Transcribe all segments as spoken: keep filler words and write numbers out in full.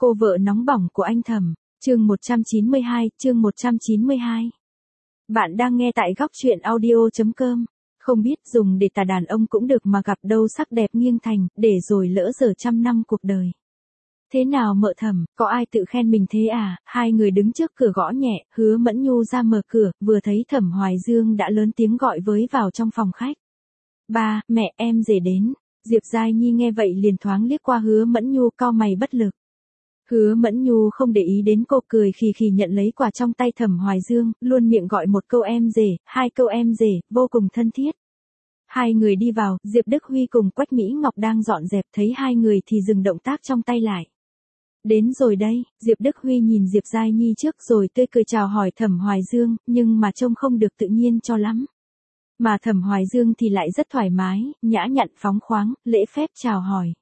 Cô vợ nóng bỏng của anh Thẩm, chương một trăm chín mươi hai, chương một trăm chín mươi hai. Bạn đang nghe tại góc truyện audio chấm com. Không biết dùng để tả đàn ông cũng được mà gặp đâu sắc đẹp nghiêng thành, để rồi lỡ dở trăm năm cuộc đời. Thế nào mợ Thẩm, có ai tự khen mình thế à? Hai người đứng trước cửa gõ nhẹ, Hứa Mẫn Nhu ra mở cửa, vừa thấy Thẩm Hoài Dương đã lớn tiếng gọi với vào trong phòng khách. Ba, mẹ em rể đến. Diệp Giai Nhi nghe vậy liền thoáng liếc qua Hứa Mẫn Nhu cau mày bất lực. Hứa Mẫn Nhu không để ý đến cô, cười khì khì nhận lấy quà trong tay Thẩm Hoài Dương, luôn miệng gọi một câu em rể, hai câu em rể, vô cùng thân thiết. Hai người đi vào, Diệp Đức Huy cùng Quách Mỹ Ngọc đang dọn dẹp, thấy hai người thì dừng động tác trong tay lại. Đến rồi đây, Diệp Đức Huy nhìn Diệp Giai Nhi trước rồi tươi cười chào hỏi Thẩm Hoài Dương, nhưng mà trông không được tự nhiên cho lắm. Mà Thẩm Hoài Dương thì lại rất thoải mái, nhã nhặn phóng khoáng, lễ phép chào hỏi.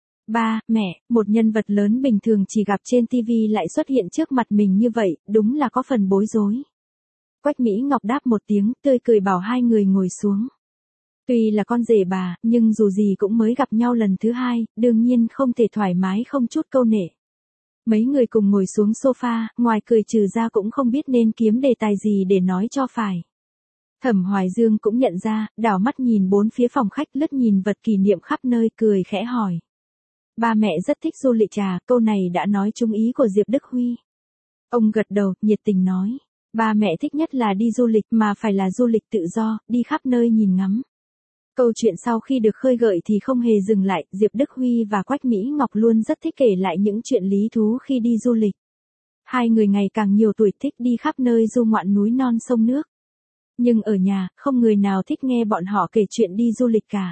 Ba, mẹ, một nhân vật lớn bình thường chỉ gặp trên ti vi lại xuất hiện trước mặt mình như vậy, đúng là có phần bối rối. Quách Mỹ Ngọc đáp một tiếng, tươi cười bảo hai người ngồi xuống. Tuy là con rể bà, nhưng dù gì cũng mới gặp nhau lần thứ hai, đương nhiên không thể thoải mái không chút câu nệ. Mấy người cùng ngồi xuống sofa, ngoài cười trừ ra cũng không biết nên kiếm đề tài gì để nói cho phải. Thẩm Hoài Dương cũng nhận ra, đảo mắt nhìn bốn phía phòng khách, lướt nhìn vật kỷ niệm khắp nơi, cười khẽ hỏi. Ba mẹ rất thích du lịch trà, câu này đã nói trúng ý của Diệp Đức Huy. Ông gật đầu, nhiệt tình nói. Ba mẹ thích nhất là đi du lịch, mà phải là du lịch tự do, đi khắp nơi nhìn ngắm. Câu chuyện sau khi được khơi gợi thì không hề dừng lại, Diệp Đức Huy và Quách Mỹ Ngọc luôn rất thích kể lại những chuyện lý thú khi đi du lịch. Hai người ngày càng nhiều tuổi, thích đi khắp nơi du ngoạn núi non sông nước. Nhưng ở nhà, không người nào thích nghe bọn họ kể chuyện đi du lịch cả.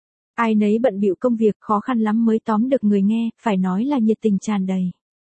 Ai nấy bận bịu công việc, khó khăn lắm mới tóm được người nghe, phải nói là nhiệt tình tràn đầy.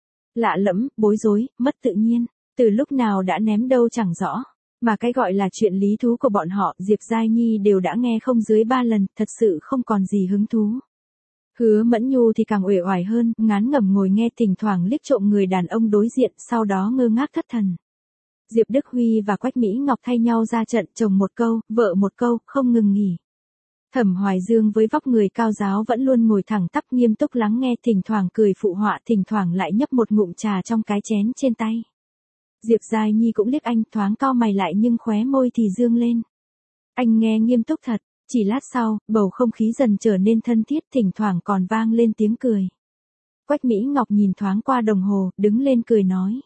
Lạ lẫm, bối rối, mất tự nhiên, từ lúc nào đã ném đâu chẳng rõ. Mà cái gọi là chuyện lý thú của bọn họ, Diệp Giai Nhi đều đã nghe không dưới ba lần, thật sự không còn gì hứng thú. Hứa Mẫn Nhu thì càng uể oải hơn, ngán ngẩm ngồi nghe, thỉnh thoảng liếc trộm người đàn ông đối diện, sau đó ngơ ngác thất thần. Diệp Đức Huy và Quách Mỹ Ngọc thay nhau ra trận, chồng một câu, vợ một câu, không ngừng nghỉ. Thẩm Hoài Dương với vóc người cao ráo vẫn luôn ngồi thẳng tắp nghiêm túc lắng nghe, thỉnh thoảng cười phụ họa, thỉnh thoảng lại nhấp một ngụm trà trong cái chén trên tay. Diệp Giai Nhi cũng liếc anh, thoáng cau mày lại nhưng khóe môi thì dương lên. Anh nghe nghiêm túc thật, chỉ lát sau, bầu không khí dần trở nên thân thiết, thỉnh thoảng còn vang lên tiếng cười. Quách Mỹ Ngọc nhìn thoáng qua đồng hồ, đứng lên cười nói.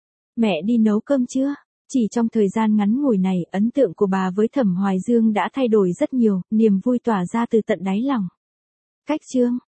Mẹ đi nấu cơm chưa? Chỉ trong thời gian ngắn ngủi này, ấn tượng của bà với Thẩm Hoài Dương đã thay đổi rất nhiều, niềm vui tỏa ra từ tận đáy lòng. Cách chương,